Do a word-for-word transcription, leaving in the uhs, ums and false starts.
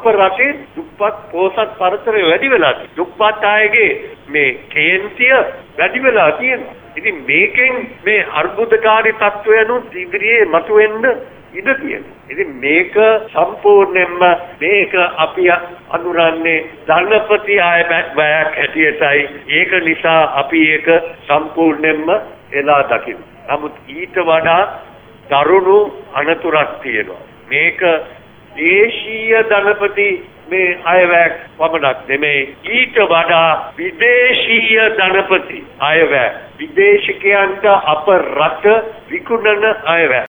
රටේ දුප්පත් පොහොසත් පරතරය වැඩි වෙලා තියෙනවා. දුප්පත් අයගේ මේ කේන්තිය වැඩි වෙලා තියෙනවා. ඉතින් මේකෙන් මේ අර්බුදකාරී තත්ත්වයන් ඉදිරියේ මතුවෙන්න ඉඩ තියෙනවා. ඉතින් මේක සම්පූර්ණයෙන්ම මේක අපි අඳුරන්නේ ධනපති අයවැයක් හැටියටයි. ඒක නිසා අපි ඒක සම්පූර්ණයෙන්ම එලා දකිනවා. නමුත් ඊට වඩා දරුණු අනතුරක් තියෙනවා. මේක දේශීය ධනපති මේ අයවැයක් පමණක් නෙමෙයි, ඊට වඩා විදේශීය ධනපති අයවැය, විදේශිකයන්ට අප රට විකුණන අයවැය.